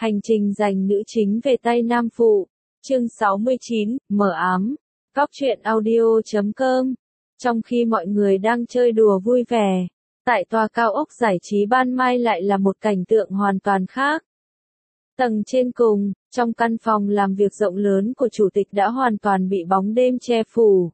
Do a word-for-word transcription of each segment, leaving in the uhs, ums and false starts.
Hành trình dành nữ chính về tay nam phụ. Chương sáu mươi chín, mờ ám. Góc truyện audio chấm com. Trong khi mọi người đang chơi đùa vui vẻ, tại tòa cao ốc giải trí ban mai lại là một cảnh tượng hoàn toàn khác. Tầng trên cùng, trong căn phòng làm việc rộng lớn của chủ tịch đã hoàn toàn bị bóng đêm che phủ.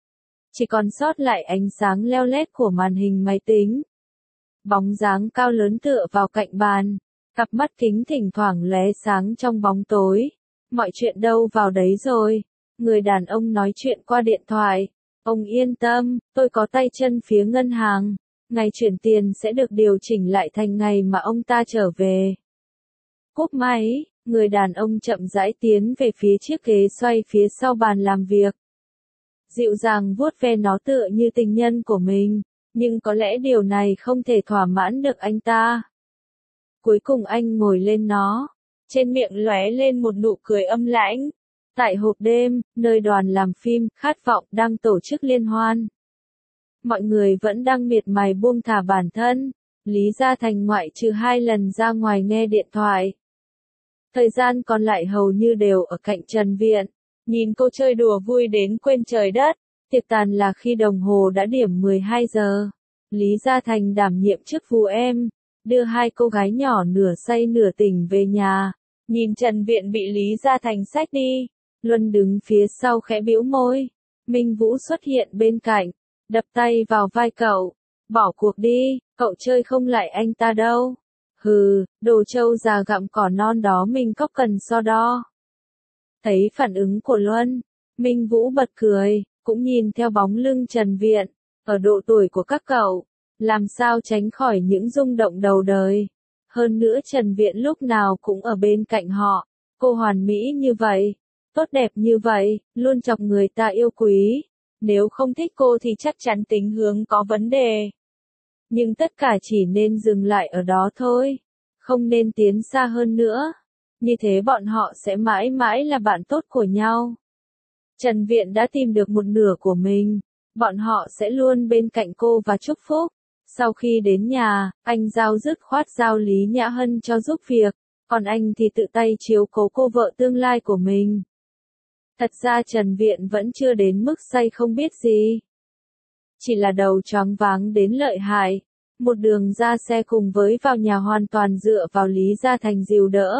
Chỉ còn sót lại ánh sáng leo lét của màn hình máy tính. Bóng dáng cao lớn tựa vào cạnh bàn, cặp mắt kính thỉnh thoảng lóe sáng trong bóng tối. Mọi chuyện đâu vào đấy rồi. Người đàn ông nói chuyện qua điện thoại. Ông yên tâm, tôi có tay chân phía ngân hàng. Ngày chuyển tiền sẽ được điều chỉnh lại thành ngày mà ông ta trở về. Cúp máy, người đàn ông chậm rãi tiến về phía chiếc ghế xoay phía sau bàn làm việc. Dịu dàng vuốt ve nó tựa như tình nhân của mình, nhưng có lẽ điều này không thể thỏa mãn được anh ta. Cuối cùng anh ngồi lên nó, trên miệng lóe lên một nụ cười âm lãnh. Tại hộp đêm, nơi đoàn làm phim, Khát Vọng đang tổ chức liên hoan. Mọi người vẫn đang miệt mài buông thả bản thân. Lý Gia Thành ngoại trừ hai lần ra ngoài nghe điện thoại. Thời gian còn lại hầu như đều ở cạnh Trần Viện. Nhìn cô chơi đùa vui đến quên trời đất. Tiệc tàn là khi đồng hồ đã điểm mười hai giờ. Lý Gia Thành đảm nhiệm chức vụ em, đưa hai cô gái nhỏ nửa say nửa tỉnh về nhà. Nhìn Trần Viện bị Lý Gia Thành xách đi, Luân đứng phía sau khẽ bĩu môi. Minh Vũ xuất hiện bên cạnh, đập tay vào vai cậu. Bỏ cuộc đi, cậu chơi không lại anh ta đâu. Hừ, đồ trâu già gặm cỏ non đó mình có cần so đo. Thấy phản ứng của Luân, Minh Vũ bật cười, cũng nhìn theo bóng lưng Trần Viện. Ở độ tuổi của các cậu, làm sao tránh khỏi những rung động đầu đời. Hơn nữa Trần Viện lúc nào cũng ở bên cạnh họ. Cô hoàn mỹ như vậy, tốt đẹp như vậy, luôn chọc người ta yêu quý. Nếu không thích cô thì chắc chắn tính hướng có vấn đề. Nhưng tất cả chỉ nên dừng lại ở đó thôi. Không nên tiến xa hơn nữa. Như thế bọn họ sẽ mãi mãi là bạn tốt của nhau. Trần Viện đã tìm được một nửa của mình. Bọn họ sẽ luôn bên cạnh cô và chúc phúc. Sau khi đến nhà, anh giao dứt khoát giao Lý Nhã Hân cho giúp việc. Còn anh thì tự tay chiếu cố cô vợ tương lai của mình. Thật ra Trần Viện vẫn chưa đến mức say không biết gì. Chỉ là đầu choáng váng đến lợi hại. Một đường ra xe cùng với vào nhà hoàn toàn dựa vào Lý Gia Thành dìu đỡ.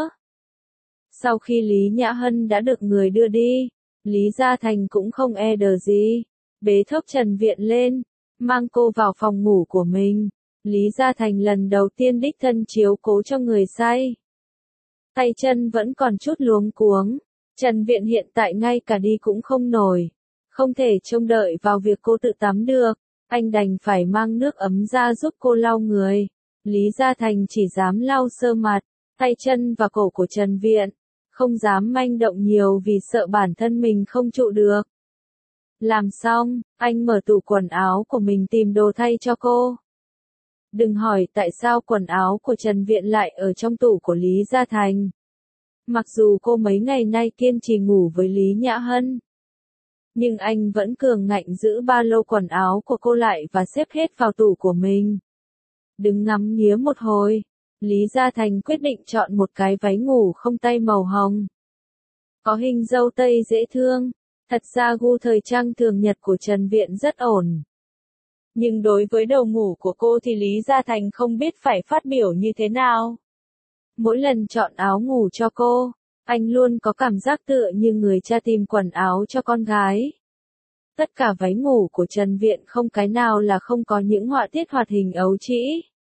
Sau khi Lý Nhã Hân đã được người đưa đi, Lý Gia Thành cũng không e đờ gì. Bế thốc Trần Viện lên, mang cô vào phòng ngủ của mình. Lý Gia Thành lần đầu tiên đích thân chiếu cố cho người say. Tay chân vẫn còn chút luống cuống. Trần Viện hiện tại ngay cả đi cũng không nổi. Không thể trông đợi vào việc cô tự tắm được. Anh đành phải mang nước ấm ra giúp cô lau người. Lý Gia Thành chỉ dám lau sơ mặt, tay chân và cổ của Trần Viện. Không dám manh động nhiều vì sợ bản thân mình không trụ được. Làm xong, anh mở tủ quần áo của mình tìm đồ thay cho cô. Đừng hỏi tại sao quần áo của Trần Viện lại ở trong tủ của Lý Gia Thành. Mặc dù cô mấy ngày nay kiên trì ngủ với Lý Nhã Hân, nhưng anh vẫn cường ngạnh giữ ba lô quần áo của cô lại và xếp hết vào tủ của mình. Đứng ngắm nghía một hồi, Lý Gia Thành quyết định chọn một cái váy ngủ không tay màu hồng. Có hình dâu tây dễ thương. Thật ra gu thời trang thường nhật của Trần Viện rất ổn. Nhưng đối với đầu ngủ của cô thì Lý Gia Thành không biết phải phát biểu như thế nào. Mỗi lần chọn áo ngủ cho cô, anh luôn có cảm giác tựa như người cha tìm quần áo cho con gái. Tất cả váy ngủ của Trần Viện không cái nào là không có những họa tiết hoạt hình ấu trĩ.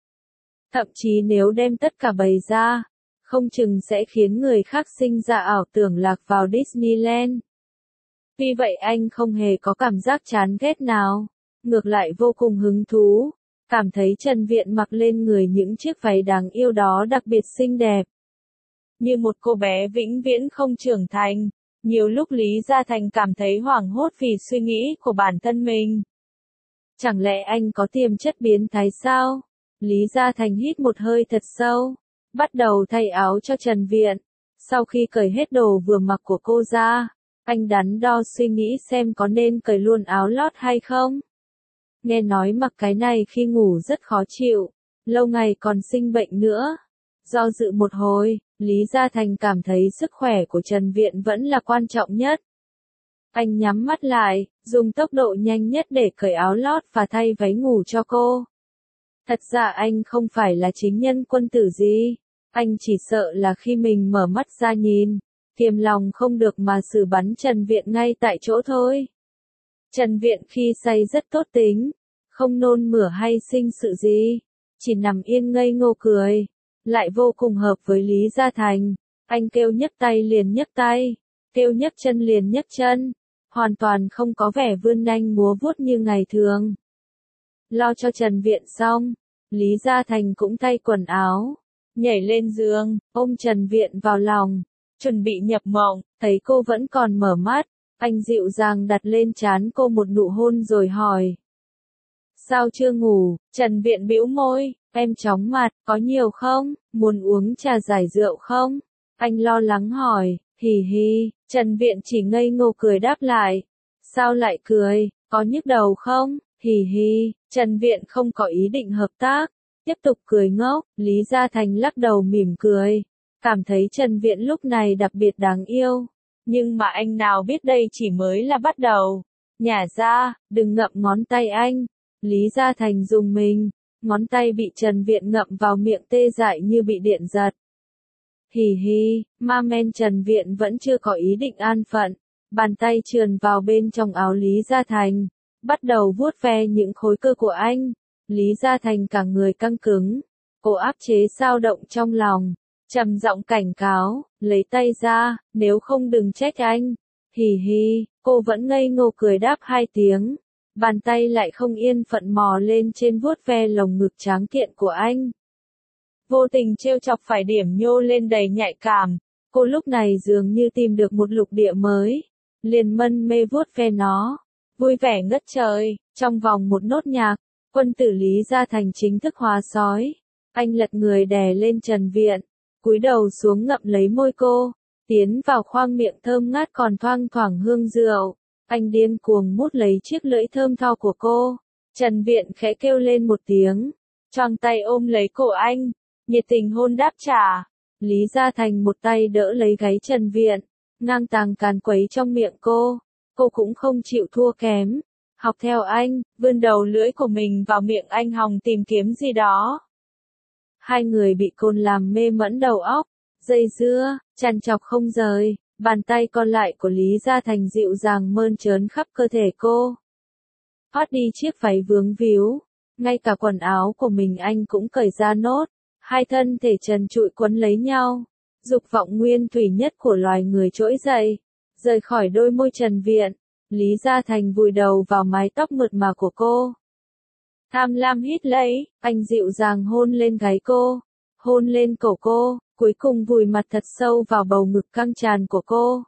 Thậm chí nếu đem tất cả bày ra, không chừng sẽ khiến người khác sinh ra ảo tưởng lạc vào Disneyland. Vì vậy anh không hề có cảm giác chán ghét nào, ngược lại vô cùng hứng thú, cảm thấy Trần Viện mặc lên người những chiếc váy đáng yêu đó đặc biệt xinh đẹp. Như một cô bé vĩnh viễn không trưởng thành, nhiều lúc Lý Gia Thành cảm thấy hoảng hốt vì suy nghĩ của bản thân mình. Chẳng lẽ anh có tiềm chất biến thái sao? Lý Gia Thành hít một hơi thật sâu, bắt đầu thay áo cho Trần Viện. Sau khi cởi hết đồ vừa mặc của cô ra, anh đắn đo suy nghĩ xem có nên cởi luôn áo lót hay không. Nghe nói mặc cái này khi ngủ rất khó chịu, lâu ngày còn sinh bệnh nữa. Do dự một hồi, Lý Gia Thành cảm thấy sức khỏe của Trần Viện vẫn là quan trọng nhất. Anh nhắm mắt lại, dùng tốc độ nhanh nhất để cởi áo lót và thay váy ngủ cho cô. Thật ra anh không phải là chính nhân quân tử gì, anh chỉ sợ là khi mình mở mắt ra nhìn, kiềm lòng không được mà xử bắn Trần Viện ngay tại chỗ thôi. Trần Viện khi say rất tốt tính, không nôn mửa hay sinh sự gì, chỉ nằm yên ngây ngô cười, lại vô cùng hợp với Lý Gia Thành. Anh kêu nhấc tay liền nhấc tay, kêu nhấc chân liền nhấc chân, hoàn toàn không có vẻ vươn nanh múa vuốt như ngày thường. Lo cho Trần Viện xong, Lý Gia Thành cũng thay quần áo, nhảy lên giường, ôm Trần Viện vào lòng, chuẩn bị nhập mộng. Thấy cô vẫn còn mở mắt, anh dịu dàng đặt lên trán cô một nụ hôn rồi hỏi. Sao chưa ngủ? Trần Viện bĩu môi, em chóng mặt, có nhiều không? Muốn uống trà giải rượu không? Anh lo lắng hỏi, hì hì. Trần Viện chỉ ngây ngô cười đáp lại. Sao lại cười, có nhức đầu không? Hì hì. Trần Viện không có ý định hợp tác, tiếp tục cười ngốc. Lý Gia Thành lắc đầu mỉm cười, cảm thấy Trần Viện lúc này đặc biệt đáng yêu. Nhưng mà anh nào biết đây chỉ mới là bắt đầu. Nhả ra, đừng ngậm ngón tay anh. Lý Gia Thành dùng mình, ngón tay bị Trần Viện ngậm vào miệng tê dại như bị điện giật. Hì hì, ma men Trần Viện vẫn chưa có ý định an phận, bàn tay trườn vào bên trong áo Lý Gia Thành, bắt đầu vuốt ve những khối cơ của anh. Lý Gia Thành cả người căng cứng, cô áp chế dao động trong lòng, trầm giọng cảnh cáo, lấy tay ra, nếu không đừng trách anh. Hì hì, cô vẫn ngây ngô cười đáp hai tiếng, bàn tay lại không yên phận mò lên trên vuốt ve lồng ngực tráng kiện của anh. Vô tình trêu chọc phải điểm nhô lên đầy nhạy cảm, cô lúc này dường như tìm được một lục địa mới, liền mân mê vuốt ve nó, vui vẻ ngất trời. Trong vòng một nốt nhạc, quân tử Lý Gia Thành chính thức hóa sói. Anh lật người đè lên Trần Viện, cúi đầu xuống ngậm lấy môi cô, tiến vào khoang miệng thơm ngát còn thoang thoảng hương rượu. Anh điên cuồng mút lấy chiếc lưỡi thơm tho của cô. Trần Viện khẽ kêu lên một tiếng, choàng tay ôm lấy cổ anh, nhiệt tình hôn đáp trả. Lý Gia Thành một tay đỡ lấy gáy Trần Viện, ngang tàng càn quấy trong miệng cô. Cô cũng không chịu thua kém, học theo anh, vươn đầu lưỡi của mình vào miệng anh hòng tìm kiếm gì đó. Hai người bị cồn làm mê mẫn đầu óc, dây dưa, chằn chọc không rời. Bàn tay còn lại của Lý Gia Thành dịu dàng mơn trớn khắp cơ thể cô. Thoát đi chiếc váy vướng víu, ngay cả quần áo của mình anh cũng cởi ra nốt. Hai thân thể trần trụi quấn lấy nhau, dục vọng nguyên thủy nhất của loài người trỗi dậy, rời khỏi đôi môi Trần Viện. Lý Gia Thành vùi đầu vào mái tóc mượt mà của cô. Tham lam hít lấy, anh dịu dàng hôn lên gáy cô, hôn lên cổ cô, cuối cùng vùi mặt thật sâu vào bầu ngực căng tràn của cô.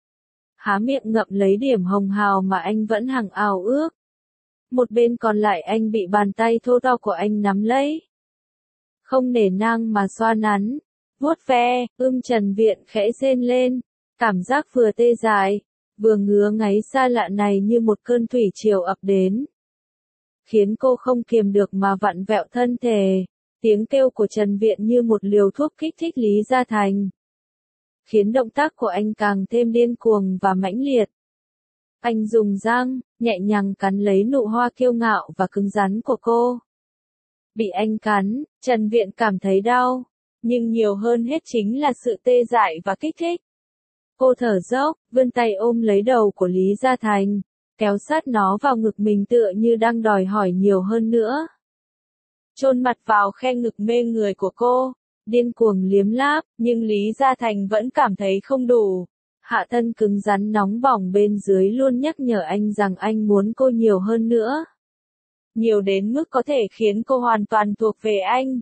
Há miệng ngậm lấy điểm hồng hào mà anh vẫn hằng ao ước. Một bên còn lại anh bị bàn tay thô to của anh nắm lấy. Không nể nang mà xoa nắn, vuốt ve, ưm Trần Viện khẽ rên lên, cảm giác vừa tê dại, vừa ngứa ngáy xa lạ này như một cơn thủy triều ập đến, khiến cô không kiềm được mà vặn vẹo thân thể. Tiếng kêu của Trần Viện như một liều thuốc kích thích Lý Gia Thành, khiến động tác của anh càng thêm điên cuồng và mãnh liệt. Anh dùng răng, nhẹ nhàng cắn lấy nụ hoa kiêu ngạo và cứng rắn của cô. Bị anh cắn, Trần Viện cảm thấy đau, nhưng nhiều hơn hết chính là sự tê dại và kích thích. Cô thở dốc, vươn tay ôm lấy đầu của Lý Gia Thành, kéo sát nó vào ngực mình tựa như đang đòi hỏi nhiều hơn nữa. Chôn mặt vào khe ngực mê người của cô, điên cuồng liếm láp, nhưng Lý Gia Thành vẫn cảm thấy không đủ. Hạ thân cứng rắn nóng bỏng bên dưới luôn nhắc nhở anh rằng anh muốn cô nhiều hơn nữa. Nhiều đến mức có thể khiến cô hoàn toàn thuộc về anh.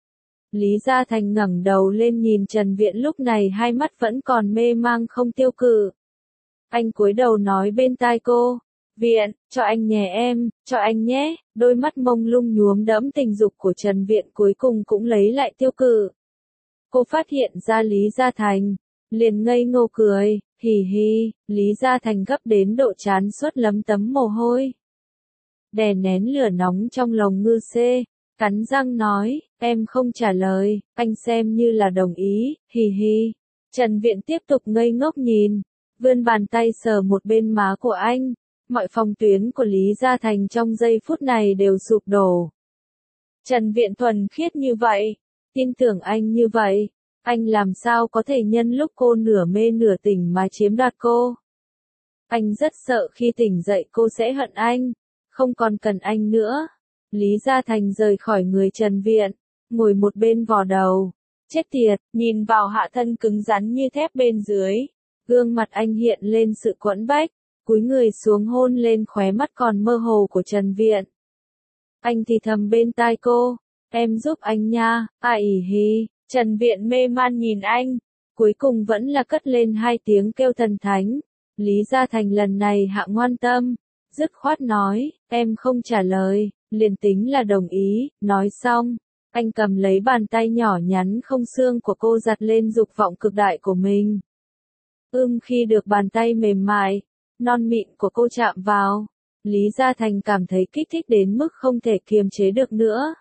Lý Gia Thành ngẩng đầu lên nhìn Trần Viện lúc này hai mắt vẫn còn mê mang không tiêu cự. Anh cúi đầu nói bên tai cô, Viện, cho anh nhé em, cho anh nhé. Đôi mắt mông lung nhuốm đẫm tình dục của Trần Viện cuối cùng cũng lấy lại tiêu cự. Cô phát hiện ra Lý Gia Thành, liền ngây ngô cười, hì hì. Lý Gia Thành gấp đến độ chán suốt lấm tấm mồ hôi, đè nén lửa nóng trong lồng ngư xê, cắn răng nói, em không trả lời, anh xem như là đồng ý, hì hì. Trần Viện tiếp tục ngây ngốc nhìn, vươn bàn tay sờ một bên má của anh, mọi phòng tuyến của Lý Gia Thành trong giây phút này đều sụp đổ. Trần Viện thuần khiết như vậy, tin tưởng anh như vậy, anh làm sao có thể nhân lúc cô nửa mê nửa tỉnh mà chiếm đoạt cô. Anh rất sợ khi tỉnh dậy cô sẽ hận anh, không còn cần anh nữa. Lý Gia Thành rời khỏi người Trần Viện, ngồi một bên vò đầu. Chết tiệt, nhìn vào hạ thân cứng rắn như thép bên dưới. Gương mặt anh hiện lên sự quẫn bách, cúi người xuống hôn lên khóe mắt còn mơ hồ của Trần Viện. Anh thì thầm bên tai cô, em giúp anh nha, à ỉ hì. Trần Viện mê man nhìn anh, cuối cùng vẫn là cất lên hai tiếng kêu thần thánh. Lý Gia Thành lần này hạ ngoan tâm, dứt khoát nói, em không trả lời, liền tính là đồng ý. Nói xong, anh cầm lấy bàn tay nhỏ nhắn không xương của cô giặt lên dục vọng cực đại của mình. Ưm khi được bàn tay mềm mại, non mịn của cô chạm vào, Lý Gia Thành cảm thấy kích thích đến mức không thể kiềm chế được nữa.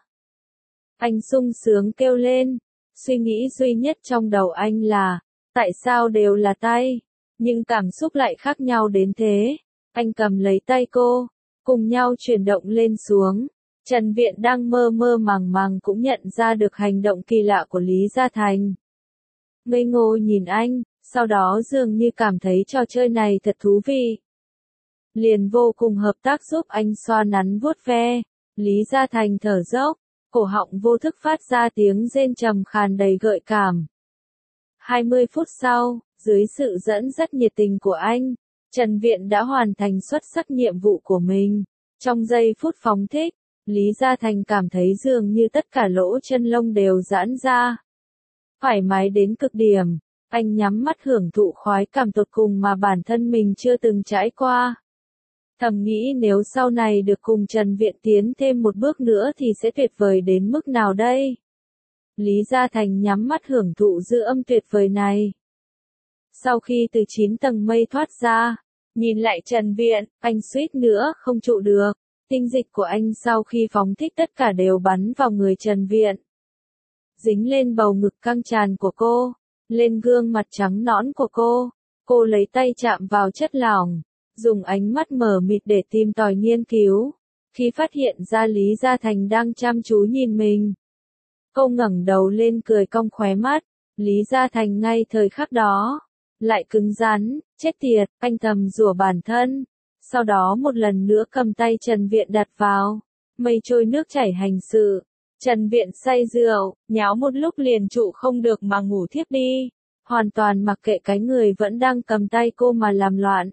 Anh sung sướng kêu lên, suy nghĩ duy nhất trong đầu anh là, tại sao đều là tay, nhưng cảm xúc lại khác nhau đến thế. Anh cầm lấy tay cô, cùng nhau chuyển động lên xuống. Trần Viện đang mơ mơ màng màng cũng nhận ra được hành động kỳ lạ của Lý Gia Thành. Ngây ngô nhìn anh, sau đó dường như cảm thấy trò chơi này thật thú vị. Liền vô cùng hợp tác giúp anh xoa nắn vuốt ve. Lý Gia Thành thở dốc, cổ họng vô thức phát ra tiếng rên trầm khàn đầy gợi cảm. hai mươi phút sau, dưới sự dẫn dắt nhiệt tình của anh, Trần Viện đã hoàn thành xuất sắc nhiệm vụ của mình. Trong giây phút phóng thích, Lý Gia Thành cảm thấy dường như tất cả lỗ chân lông đều giãn ra. Thoải mái đến cực điểm, anh nhắm mắt hưởng thụ khoái cảm tột cùng mà bản thân mình chưa từng trải qua. Thầm nghĩ nếu sau này được cùng Trần Viện tiến thêm một bước nữa thì sẽ tuyệt vời đến mức nào đây? Lý Gia Thành nhắm mắt hưởng thụ dư âm tuyệt vời này. Sau khi từ chín tầng mây thoát ra, nhìn lại Trần Viện, anh suýt nữa không trụ được. Tinh dịch của anh sau khi phóng thích tất cả đều bắn vào người Trần Viện. Dính lên bầu ngực căng tràn của cô, lên gương mặt trắng nõn của cô. Cô lấy tay chạm vào chất lỏng, dùng ánh mắt mờ mịt để tìm tòi nghiên cứu. Khi phát hiện ra Lý Gia Thành đang chăm chú nhìn mình, cô ngẩng đầu lên cười cong khóe mắt. Lý Gia Thành ngay thời khắc đó lại cứng rắn, chết tiệt, anh thầm rủa bản thân. Sau đó một lần nữa cầm tay Trần Viện đặt vào, mây trôi nước chảy hành sự. Trần Viện say rượu, nháo một lúc liền trụ không được mà ngủ thiếp đi, hoàn toàn mặc kệ cái người vẫn đang cầm tay cô mà làm loạn.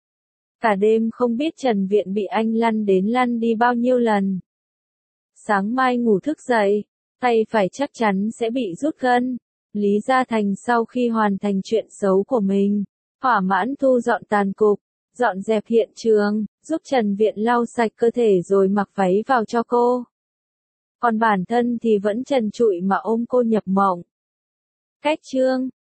Cả đêm không biết Trần Viện bị anh lăn đến lăn đi bao nhiêu lần. Sáng mai ngủ thức dậy, tay phải chắc chắn sẽ bị rút gân. Lý Gia Thành sau khi hoàn thành chuyện xấu của mình, thỏa mãn thu dọn tàn cục, dọn dẹp hiện trường, giúp Trần Viện lau sạch cơ thể rồi mặc váy vào cho cô. Còn bản thân thì vẫn trần trụi mà ôm cô nhập mộng. Cách chương